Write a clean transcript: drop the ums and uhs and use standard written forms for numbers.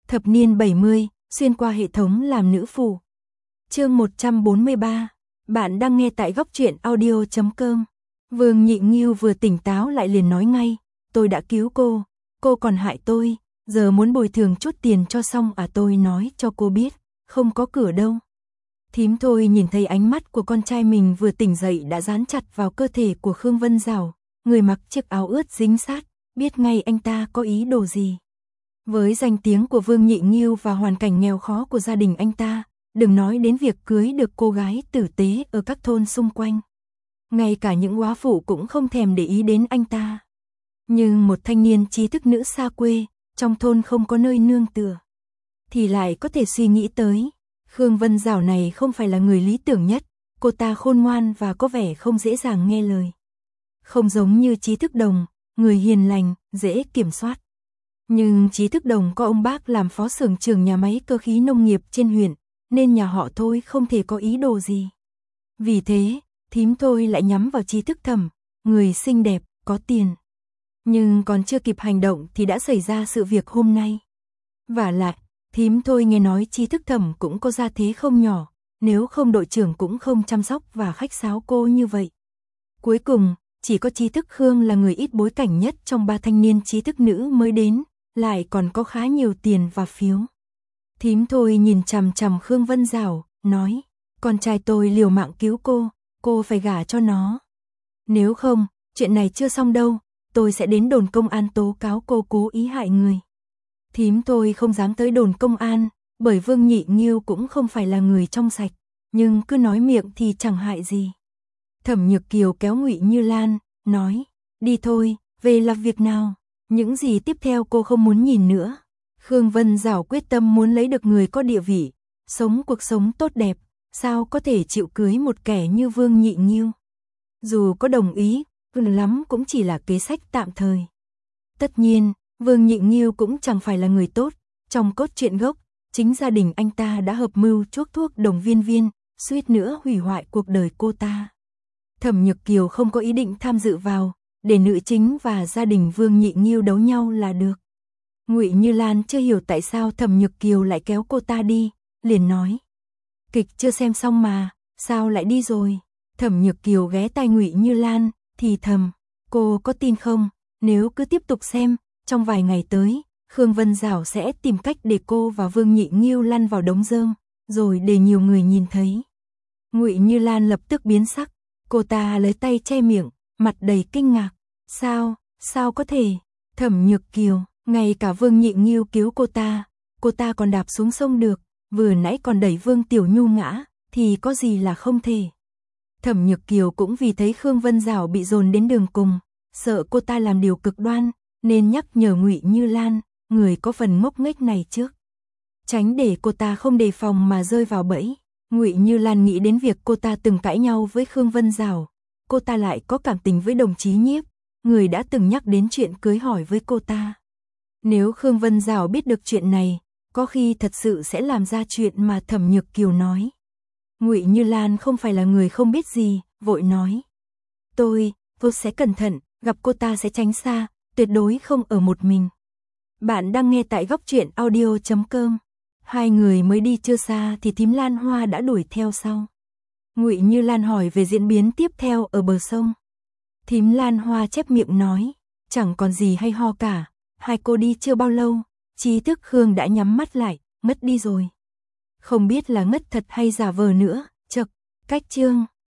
Thập niên 70, xuyên qua hệ thống làm nữ phù. Chương 143, bạn đang nghe tại góc truyện audio.com. Vương Nhị Nghiêu vừa tỉnh táo lại liền nói ngay, tôi đã cứu cô còn hại tôi, giờ muốn bồi thường chút tiền cho xong à? Tôi nói cho cô biết, không có cửa đâu. Thím Thôi nhìn thấy ánh mắt của con trai mình vừa tỉnh dậy đã dán chặt vào cơ thể của Khương Vân Dảo, người mặc chiếc áo ướt dính sát, biết ngay anh ta có ý đồ gì. Với danh tiếng của Vương Nhị Nghiêu và hoàn cảnh nghèo khó của gia đình anh ta, đừng nói đến việc cưới được cô gái tử tế ở các thôn xung quanh. Ngay cả những góa phụ cũng không thèm để ý đến anh ta. Nhưng một thanh niên trí thức nữ xa quê, trong thôn không có nơi nương tựa, thì lại có thể suy nghĩ tới. Khương Vân Dảo này không phải là người lý tưởng nhất, cô ta khôn ngoan và có vẻ không dễ dàng nghe lời. Không giống như Trí Thức Đồng, người hiền lành, dễ kiểm soát. Nhưng Trí Thức Đồng có ông bác làm phó xưởng trưởng nhà máy cơ khí nông nghiệp trên huyện, nên nhà họ Thôi không thể có ý đồ gì. Vì thế, thím Thôi lại nhắm vào Trí Thức Thẩm, người xinh đẹp, có tiền. Nhưng còn chưa kịp hành động thì đã xảy ra sự việc hôm nay. Vả lại, thím Thôi nghe nói Trí Thức Thẩm cũng có gia thế không nhỏ, nếu không đội trưởng cũng không chăm sóc và khách sáo cô như vậy. Cuối cùng, chỉ có Trí Thức Khương là người ít bối cảnh nhất trong ba thanh niên trí thức nữ mới đến, lại còn có khá nhiều tiền và phiếu. Thím Thôi nhìn chằm chằm Khương Vân Dảo, nói, con trai tôi liều mạng cứu cô phải gả cho nó. Nếu không, chuyện này chưa xong đâu, tôi sẽ đến đồn công an tố cáo cô cố ý hại người. Thím Thôi không dám tới đồn công an, bởi Vương Nhị Nghiêu cũng không phải là người trong sạch, nhưng cứ nói miệng thì chẳng hại gì. Thẩm Nhược Kiều kéo Ngụy Như Lan, nói, đi thôi, về làm việc nào, những gì tiếp theo cô không muốn nhìn nữa. Khương Vân Dảo quyết tâm muốn lấy được người có địa vị, sống cuộc sống tốt đẹp, sao có thể chịu cưới một kẻ như Vương Nhị Nghiêu. Dù có đồng ý, lắm cũng chỉ là kế sách tạm thời. Tất nhiên, Vương Nhị Nghiêu cũng chẳng phải là người tốt, trong cốt truyện gốc, chính gia đình anh ta đã hợp mưu chuốc thuốc Đồng Viên Viên, suýt nữa hủy hoại cuộc đời cô ta. Thẩm Nhược Kiều không có ý định tham dự vào, để nữ chính và gia đình Vương Nhị Nghiêu đấu nhau là được. Ngụy Như Lan chưa hiểu tại sao Thẩm Nhược Kiều lại kéo cô ta đi, liền nói, kịch chưa xem xong mà, sao lại đi rồi? Thẩm Nhược Kiều ghé tai Ngụy Như Lan, thì thầm, cô có tin không, nếu cứ tiếp tục xem, trong vài ngày tới, Khương Vân Dảo sẽ tìm cách để cô và Vương Nhị Nghiêu lăn vào đống rơm, rồi để nhiều người nhìn thấy. Ngụy Như Lan lập tức biến sắc, cô ta lấy tay che miệng, mặt đầy kinh ngạc, sao có thể? Thẩm Nhược Kiều, ngay cả Vương Nhị Nghiêu cứu cô ta còn đạp xuống sông được, vừa nãy còn đẩy Vương Tiểu Nhu ngã, thì có gì là không thể. Thẩm Nhược Kiều cũng vì thấy Khương Vân Dảo bị dồn đến đường cùng, sợ cô ta làm điều cực đoan, nên nhắc nhở Ngụy Như Lan, người có phần ngốc nghếch này trước, tránh để cô ta không đề phòng mà rơi vào bẫy. Ngụy Như Lan nghĩ đến việc cô ta từng cãi nhau với Khương Vân Dảo, cô ta lại có cảm tình với đồng chí Nhiếp, người đã từng nhắc đến chuyện cưới hỏi với cô ta. Nếu Khương Vân Dảo biết được chuyện này, có khi thật sự sẽ làm ra chuyện mà Thẩm Nhược Kiều nói. Ngụy Như Lan không phải là người không biết gì, vội nói, tôi sẽ cẩn thận, gặp cô ta sẽ tránh xa, tuyệt đối không ở một mình. Bạn đang nghe tại góc truyện audio.com. Hai người mới đi chưa xa thì thím Lan Hoa đã đuổi theo sau. Ngụy Như Lan hỏi về diễn biến tiếp theo ở bờ sông. Thím Lan Hoa chép miệng nói, chẳng còn gì hay ho cả, hai cô đi chưa bao lâu, Trí Thức Khương đã nhắm mắt lại, mất đi rồi. Không biết là ngất thật hay giả vờ nữa, chậc, cách chương.